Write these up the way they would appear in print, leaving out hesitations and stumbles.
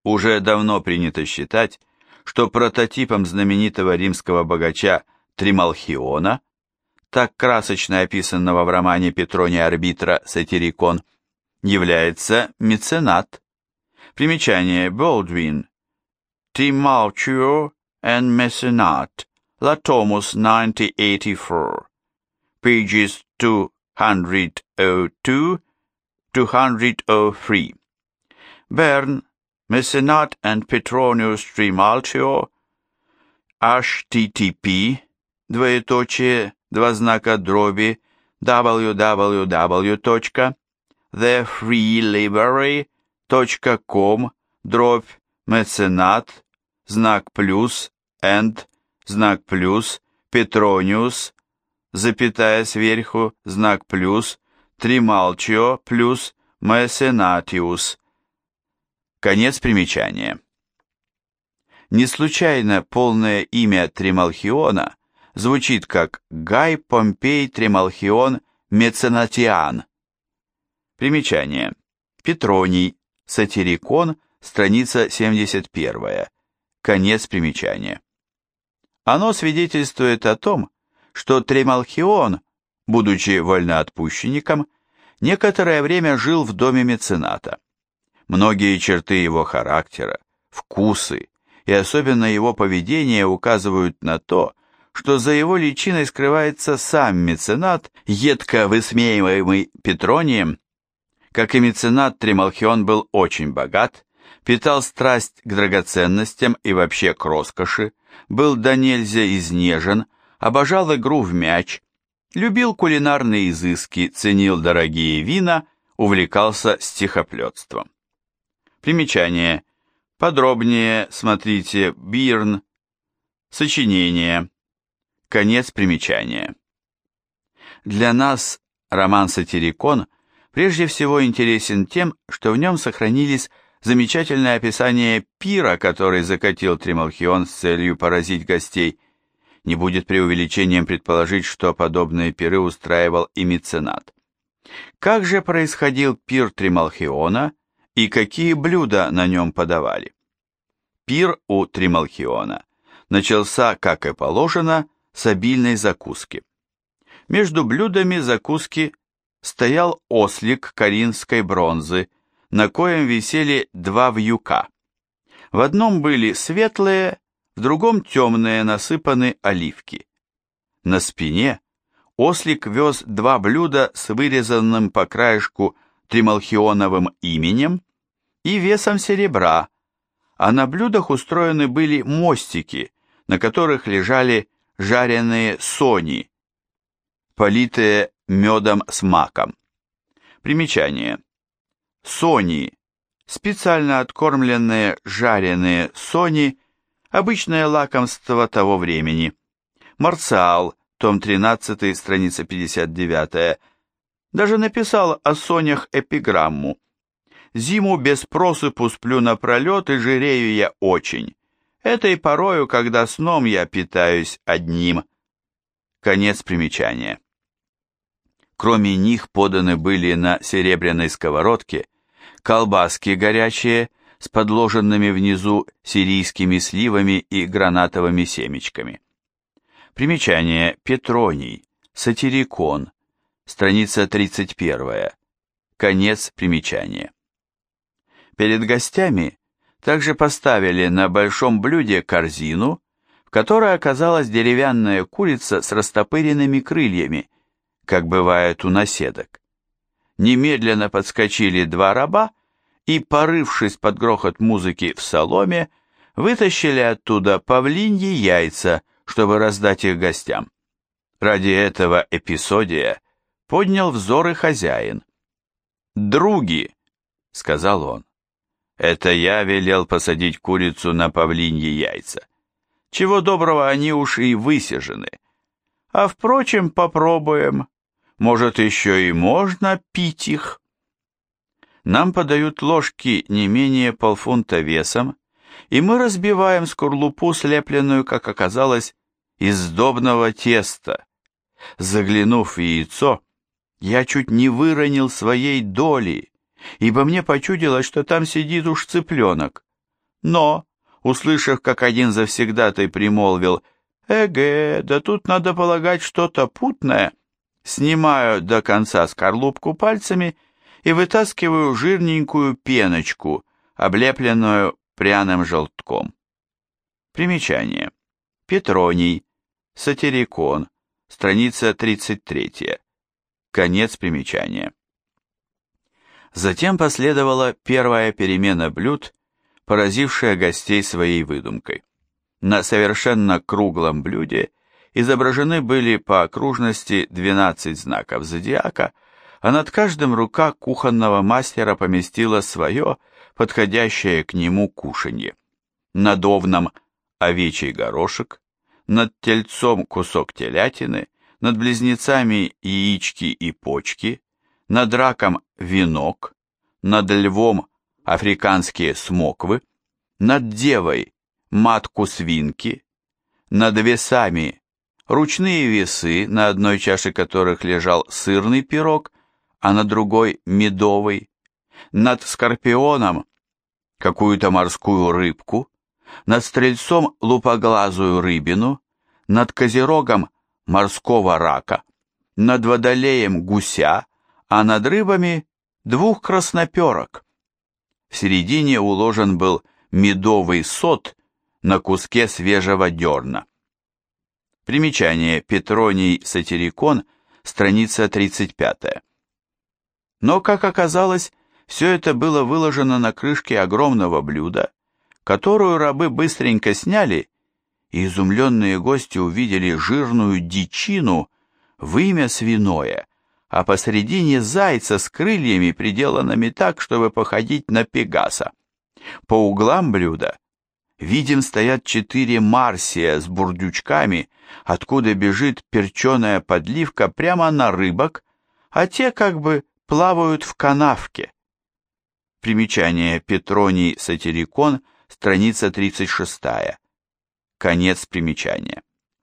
Уже давно принято считать, что прототипом знаменитого римского богача Трималхиона, так красочно описанного в романе Петрония Арбитра «Сатирикон», является меценат. Примечание: Baldwin, Trimalchio and Mecenat, Latomus 1984, pages 202-203. Bern, Mecenat and Petronius Trimalchio, http www.thefreelibrary.com/mecenat and Petronius Trimalchio Mecenatius. Конец примечания. Не случайно полное имя Трималхиона звучит как Гай Помпей Трималхион Меценатиан. Примечание. Петроний, Сатирикон, страница 71. Конец примечания. Оно свидетельствует о том, что Трималхион, будучи вольноотпущенником, некоторое время жил в доме мецената. Многие черты его характера, вкусы и особенно его поведение указывают на то, что за его личиной скрывается сам меценат, едко высмеиваемый Петронием. Как и меценат, Трималхион был очень богат, питал страсть к драгоценностям и вообще к роскоши, был до нельзя изнежен, обожал игру в мяч, любил кулинарные изыски, ценил дорогие вина, увлекался стихоплетством. Примечание. Подробнее смотрите Бирн. Сочинение. Конец примечания. Для нас роман «Сатирикон» прежде всего интересен тем, что в нем сохранились замечательное описание пира, который закатил Трималхион с целью поразить гостей. Не будет преувеличением предположить, что подобные пиры устраивал и меценат. Как же происходил пир Трималхиона и какие блюда на нем подавали? Пир у Трималхиона начался, как и положено, с обильной закуски. Между блюдами закуски стоял ослик коринфской бронзы, на коем висели два вьюка. В одном были светлые, в другом темные насыпаны оливки. На спине ослик вез два блюда с вырезанным по краешку Трималхионовым именем и весом серебра, а на блюдах устроены были мостики, на которых лежали жареные сони, политые медом с маком. Примечание. Сони, специально откормленные жареные сони, обычное лакомство того времени. Марциал, том 13, страница 59, даже написал о сонях эпиграмму. «Зиму без просыпу сплю напролет, и жирею я очень. Этой порою, когда сном я питаюсь одним». Конец примечания. Кроме них поданы были на серебряной сковородке колбаски горячие с подложенными внизу сирийскими сливами и гранатовыми семечками. Примечание. Петроний, Сатирикон, страница 31. Конец примечания. Перед гостями также поставили на большом блюде корзину, в которой оказалась деревянная курица с растопыренными крыльями, как бывает у наседок. Немедленно подскочили два раба и, порывшись под грохот музыки в соломе, вытащили оттуда павлиньи яйца, чтобы раздать их гостям. Ради этого эпизодия поднял взоры хозяин. «Други», — сказал он, — «это я велел посадить курицу на павлиньи яйца. Чего доброго, они уж и высижены. А впрочем, попробуем. Может, еще и можно пить их». Нам подают ложки не менее полфунта весом, и мы разбиваем скорлупу, слепленную, как оказалось, из сдобного теста. Заглянув в яйцо, я чуть не выронил своей доли, ибо мне почудилось, что там сидит уж цыпленок. Но, услышав, как один завсегдатай примолвил «Эге, да тут надо полагать что-то путное», снимаю до конца скорлупку пальцами и вытаскиваю жирненькую пеночку, облепленную пряным желтком. Примечание. Петроний, сатирикон, страница 33. Конец примечания. Затем последовала первая перемена блюд, поразившая гостей своей выдумкой. На совершенно круглом блюде изображены были по окружности 12 знаков зодиака, а над каждым рука кухонного мастера поместила свое, подходящее к нему кушанье. Над овном овечий горошек, над тельцом кусок телятины, над близнецами яички и почки, над раком венок, над львом африканские смоквы, над девой матку свинки, над весами ручные весы, на одной чаше которых лежал сырный пирог, а на другой медовый, над скорпионом какую-то морскую рыбку, над стрельцом лупоглазую рыбину, над козерогом морского рака, над водолеем гуся, а над рыбами 2 красноперок. В середине уложен был медовый сот на куске свежего дерна. Примечание. Петроний сатирикон, страница 35. Но, как оказалось, все это было выложено на крышке огромного блюда, которую рабы быстренько сняли, и изумленные гости увидели жирную дичину, вымя свиное, а посредине зайца с крыльями, приделанными так, чтобы походить на пегаса. По углам блюда, видим, стоят 4 марсия с бурдючками, откуда бежит перченая подливка прямо на рыбок, а те как бы плавают в канавке. Примечание. Петроний сатирикон, страница 36. Конец примечания.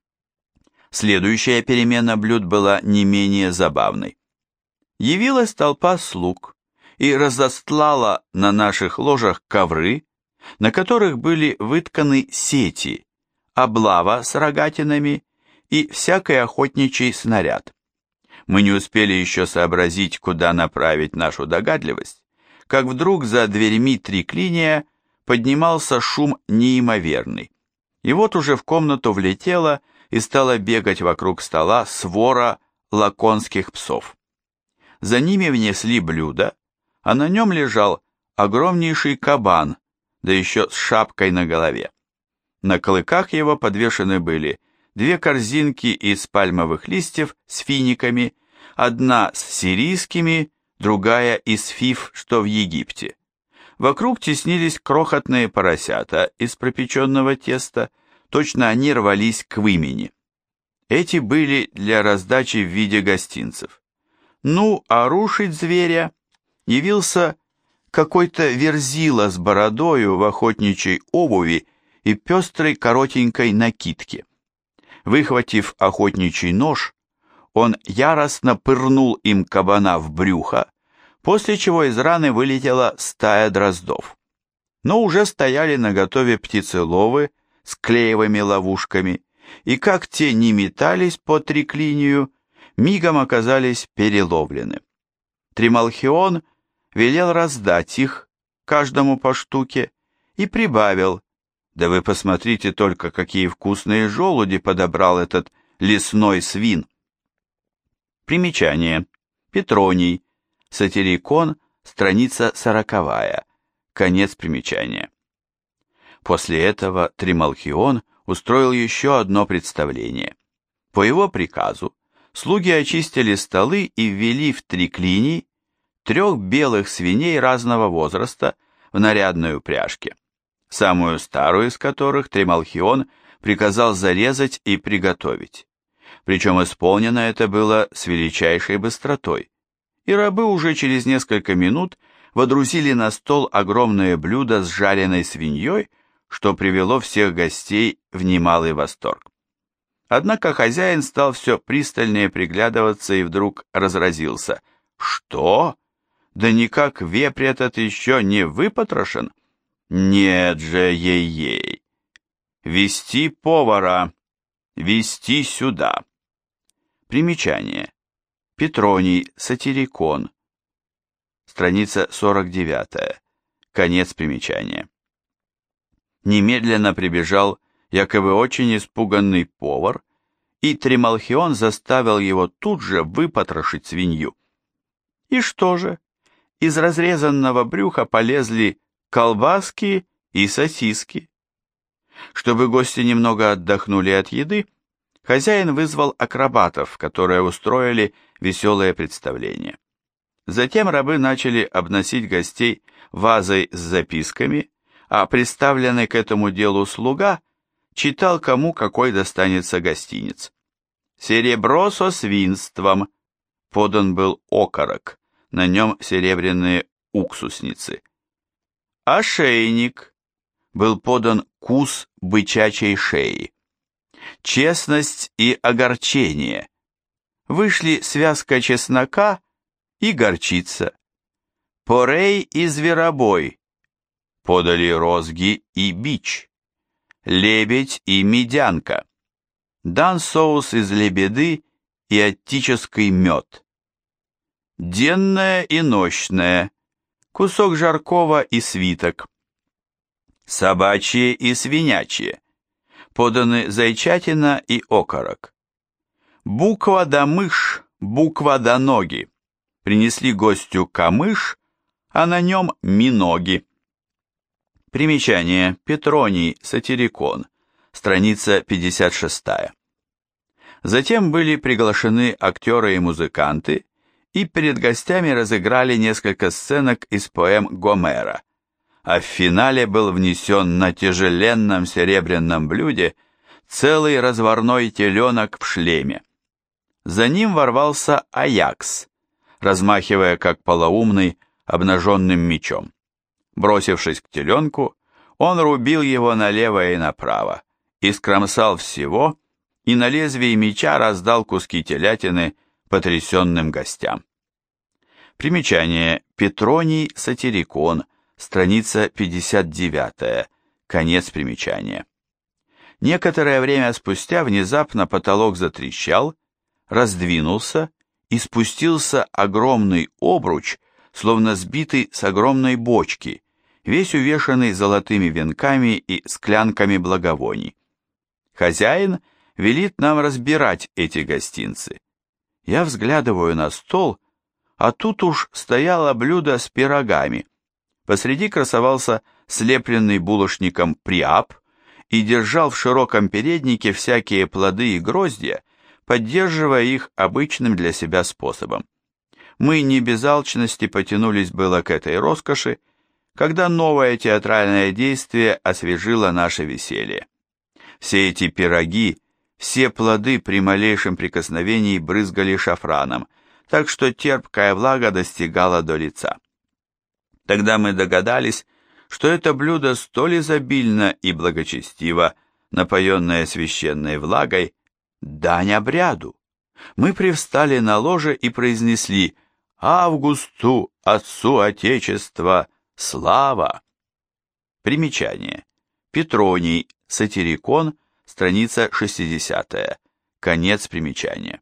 Следующая перемена блюд была не менее забавной. Явилась толпа слуг и разостлала на наших ложах ковры, на которых были вытканы сети, облава с рогатинами и всякий охотничий снаряд. Мы не успели еще сообразить, куда направить нашу догадливость, как вдруг за дверьми триклиния поднимался шум неимоверный. И вот уже в комнату влетела и стала бегать вокруг стола свора лаконских псов. За ними внесли блюдо, а на нем лежал огромнейший кабан, да еще с шапкой на голове. На клыках его подвешены были 2 корзинки из пальмовых листьев с финиками, одна с сирийскими, другая из фиф, что в Египте. Вокруг теснились крохотные поросята из пропеченного теста, точно они рвались к вымени. Эти были для раздачи в виде гостинцев. Ну, а рушить зверя явился какой-то верзила с бородою в охотничьей обуви и пестрой коротенькой накидке. Выхватив охотничий нож, он яростно пырнул им кабана в брюхо, после чего из раны вылетела стая дроздов. Но уже стояли наготове птицеловы с клеевыми ловушками, и как те не метались по триклинию, мигом оказались переловлены. Трималхион велел раздать их, каждому по штуке, и прибавил: «Да вы посмотрите только, какие вкусные желуди подобрал этот лесной свин!» Примечание. Петроний, сатирикон, страница 40. Конец примечания. После этого Трималхион устроил еще одно представление. По его приказу слуги очистили столы и ввели в триклиний 3 белых свиней разного возраста в нарядной упряжке, самую старую из которых Трималхион приказал зарезать и приготовить. Причем исполнено это было с величайшей быстротой, и рабы уже через несколько минут водрузили на стол огромное блюдо с жареной свиньей, что привело всех гостей в немалый восторг. Однако хозяин стал все пристальнее приглядываться и вдруг разразился: «Что? Да никак вепрь этот еще не выпотрошен! Нет же, ей-ей. Вести повара. Вести сюда. Примечание. Петроний, сатирикон. Страница 49. Конец примечания. Немедленно прибежал якобы очень испуганный повар, и Трималхион заставил его тут же выпотрошить свинью. И что же? Из разрезанного брюха полезли колбаски и сосиски. Чтобы гости немного отдохнули от еды, хозяин вызвал акробатов, которые устроили веселое представление. Затем рабы начали обносить гостей вазой с записками, а представленный к этому делу слуга читал, кому какой достанется гостиниц. «Серебро со свинством», подан был окорок, на нем серебряные уксусницы. «Ошейник», был подан кус бычачьей шеи. «Честность и огорчение», вышли связка чеснока и горчица. «Порей и зверобой», подали розги и бич. «Лебедь и медянка», дан соус из лебеды и оттический мед. «Денное и нощное», кусок жаркого и свиток. «Собачье и свинячье», поданы зайчатина и окорок. «Буква да мышь, буква да ноги», принесли гостю камыш, а на нем миноги. Примечание. Петроний, сатирикон. Страница 56. Затем были приглашены актеры и музыканты, и перед гостями разыграли несколько сценок из поэм Гомера, а в финале был внесен на тяжеленном серебряном блюде целый разварной теленок в шлеме. За ним ворвался Аякс, размахивая как полоумный обнаженным мечом. Бросившись к теленку, он рубил его налево и направо, искромсал всего и на лезвии меча раздал куски телятины потрясенным гостям. Примечание. Петроний, сатирикон, страница 59, конец примечания. Некоторое время спустя внезапно потолок затрещал, раздвинулся, и спустился огромный обруч, словно сбитый с огромной бочки, весь увешанный золотыми венками и склянками благовоний. Хозяин велит нам разбирать эти гостинцы. Я взглядываю на стол, а тут уж стояло блюдо с пирогами. Посреди красовался слепленный булочником приап и держал в широком переднике всякие плоды и гроздья, поддерживая их обычным для себя способом. Мы не без алчности потянулись было к этой роскоши, когда новое театральное действие освежило наше веселье. Все эти пироги, все плоды при малейшем прикосновении брызгали шафраном, так что терпкая влага достигала до лица. Тогда мы догадались, что это блюдо столь изобильно и благочестиво, напоенное священной влагой, дань обряду. Мы привстали на ложе и произнесли «Августу, Отцу Отечества, слава!» Примечание. Петроний, сатирикон, страница 60, конец примечания.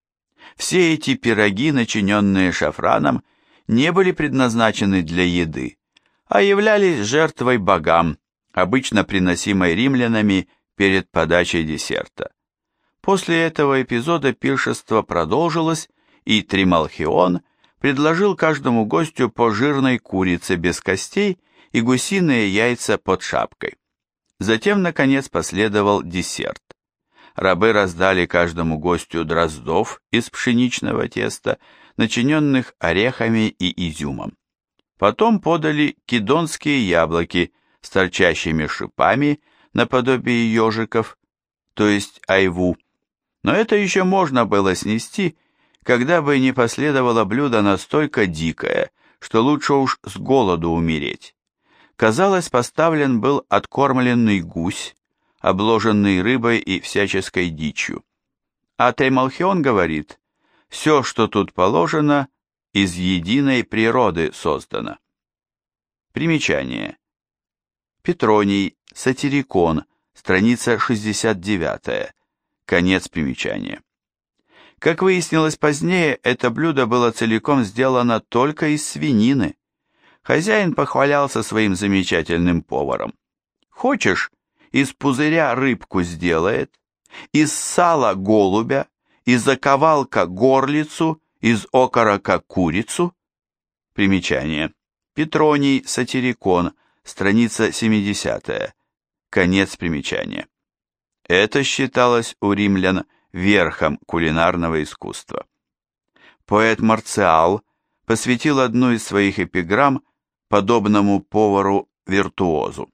Все эти пироги, начиненные шафраном, не были предназначены для еды, а являлись жертвой богам, обычно приносимой римлянами перед подачей десерта. После этого эпизода пиршество продолжилось, и Трималхион предложил каждому гостю по жирной курице без костей и гусиные яйца под шапкой. Затем, наконец, последовал десерт. Рабы раздали каждому гостю дроздов из пшеничного теста, начиненных орехами и изюмом. Потом подали кидонские яблоки с торчащими шипами наподобие ежиков, то есть айву, но это еще можно было снести, когда бы не последовало блюдо настолько дикое, что лучше уж с голоду умереть. Казалось, поставлен был откормленный гусь, обложенный рыбой и всяческой дичью. А Трималхион говорит, все, что тут положено, из единой природы создано. Примечание. Петроний, сатирикон, страница 69, конец примечания. Как выяснилось позднее, это блюдо было целиком сделано только из свинины. Хозяин похвалялся своим замечательным поваром. Хочешь, из пузыря рыбку сделает, из сала голубя, из оковалка горлицу, из окорока курицу. Примечание. Петроний, сатирикон, страница 70, конец примечания. Это считалось у римлян верхом кулинарного искусства. Поэт Марциал посвятил одну из своих эпиграмм подобному повару-виртуозу.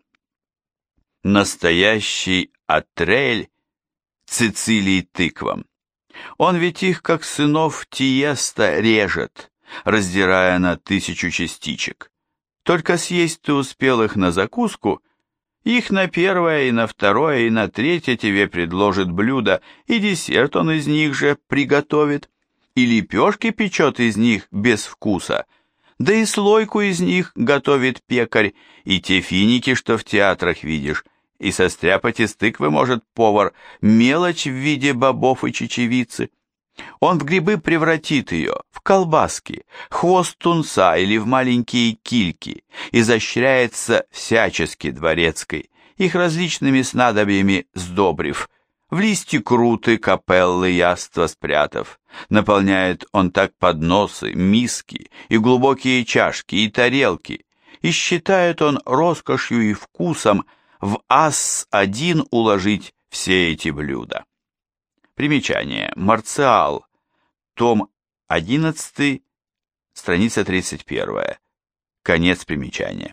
Настоящий Атрель Цицилий тыквам. Он ведь их, как сынов Тиеста, режет, раздирая на 1000 частичек. Только съесть ты успел их на закуску, их на первое и на второе и на третье тебе предложит блюдо, и десерт он из них же приготовит, и лепешки печет из них без вкуса, да и слойку из них готовит пекарь, и те финики, что в театрах видишь, и состряпать из тыквы может повар мелочь в виде бобов и чечевицы. Он в грибы превратит ее, в колбаски, хвост тунца или в маленькие кильки, изощряется всячески дворецкой, их различными снадобьями сдобрив, в листи круты, капеллы, яства спрятав. Наполняет он так подносы, миски и глубокие чашки и тарелки, и считает он роскошью и вкусом в ас один уложить все эти блюда. Примечание. Марциал. Том 11, страница 31. Конец примечания.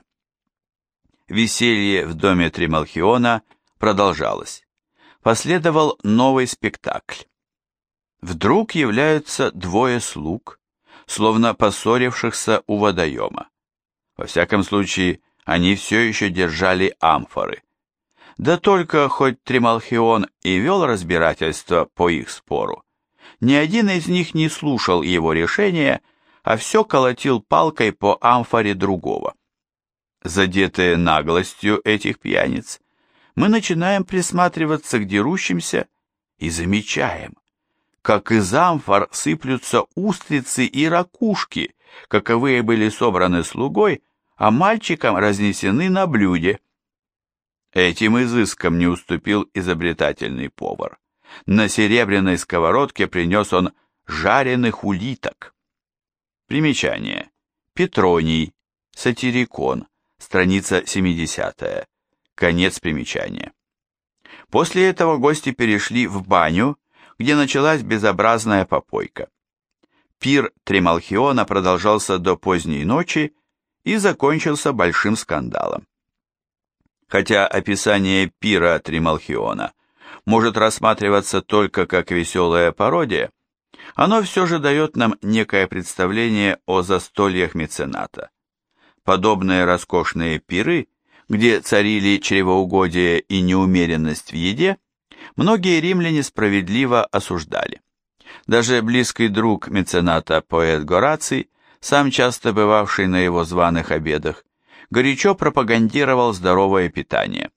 Веселье в доме Трималхиона продолжалось. Последовал новый спектакль. Вдруг являются двое слуг, словно поссорившихся у водоема. Во всяком случае, они все еще держали амфоры. Да только хоть Трималхион и вел разбирательство по их спору, ни один из них не слушал его решения, а все колотил палкой по амфоре другого. Задетые наглостью этих пьяниц, мы начинаем присматриваться к дерущимся и замечаем, как из амфор сыплются устрицы и ракушки, каковые были собраны слугой, а мальчикам разнесены на блюде. Этим изыском не уступил изобретательный повар. На серебряной сковородке принес он жареных улиток. Примечание. Петроний, сатирикон, страница 70, конец примечания. После этого гости перешли в баню, где началась безобразная попойка. Пир Трималхиона продолжался до поздней ночи и закончился большим скандалом. Хотя описание пира Трималхиона может рассматриваться только как веселая пародия, оно все же дает нам некое представление о застольях мецената. Подобные роскошные пиры, где царили чревоугодие и неумеренность в еде, многие римляне справедливо осуждали. Даже близкий друг мецената поэт Гораций, сам часто бывавший на его званых обедах, горячо пропагандировал здоровое питание.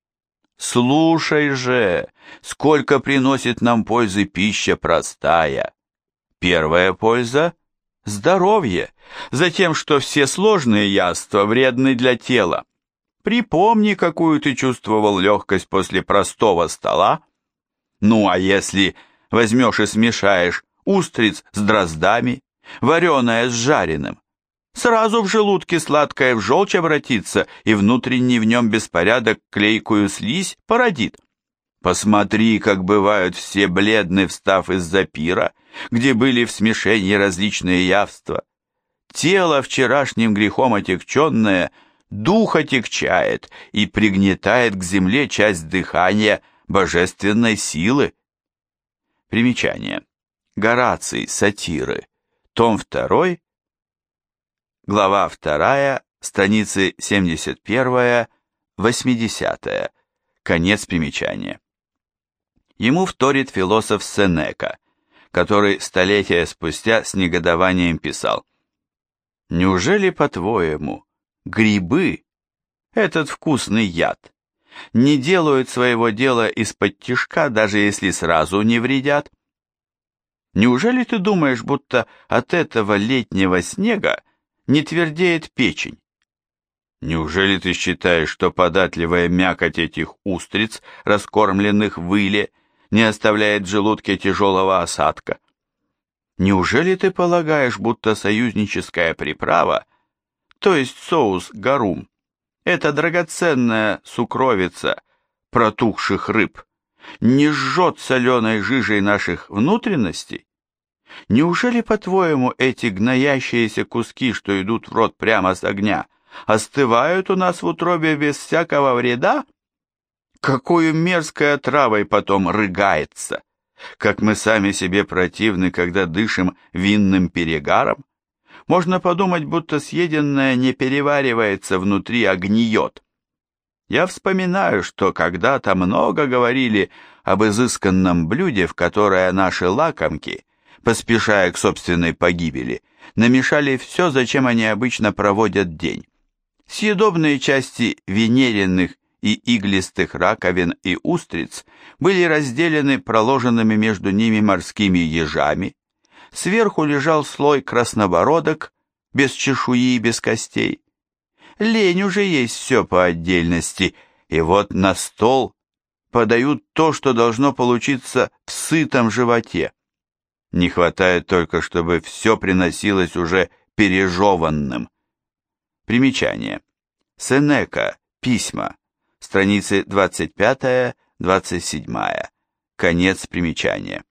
«Слушай же, сколько приносит нам пользы пища простая. Первая польза – здоровье, затем, что все сложные яства вредны для тела. Припомни, какую ты чувствовал легкость после простого стола. Ну, а если возьмешь и смешаешь устриц с дроздами, вареное с жареным, сразу в желудке сладкое в желчь обратится, и внутренний в нем беспорядок клейкую слизь породит. Посмотри, как бывают все бледны, встав из-за пира, где были в смешении различные явства. Тело, вчерашним грехом отягченное, дух отягчает и пригнетает к земле часть дыхания божественной силы. Примечание. Гораций, сатиры, том 2, глава 2, страницы 71-80, конец примечания. Ему вторит философ Сенека, который столетия спустя с негодованием писал: «Неужели, по-твоему, грибы этот вкусный яд, не делают своего дела из-под тишка, даже если сразу не вредят? Неужели ты думаешь, будто от этого летнего снега не твердеет печень? Неужели ты считаешь, что податливая мякоть этих устриц, раскормленных в иле, не оставляет в желудке тяжелого осадка? Неужели ты полагаешь, будто союзническая приправа, то есть соус гарум, эта драгоценная сукровица протухших рыб, не жжет соленой жижей наших внутренностей? Неужели, по-твоему, эти гноящиеся куски, что идут в рот прямо с огня, остывают у нас в утробе без всякого вреда? Какую мерзкой отравой потом рыгается, как мы сами себе противны, когда дышим винным перегаром. Можно подумать, будто съеденное не переваривается внутри, а гниет. Я вспоминаю, что когда-то много говорили об изысканном блюде, в которое наши лакомки, поспешая к собственной погибели, намешали все, зачем они обычно проводят день. Съедобные части венериных и иглистых раковин и устриц были разделены проложенными между ними морскими ежами. Сверху лежал слой краснобородок, без чешуи и без костей. Лень уже есть все по отдельности, и вот на стол подают то, что должно получиться в сытом животе. Не хватает только, чтобы все приносилось уже пережеванным. Примечание. Сенека. Письма. Страницы 25-27. Конец примечания.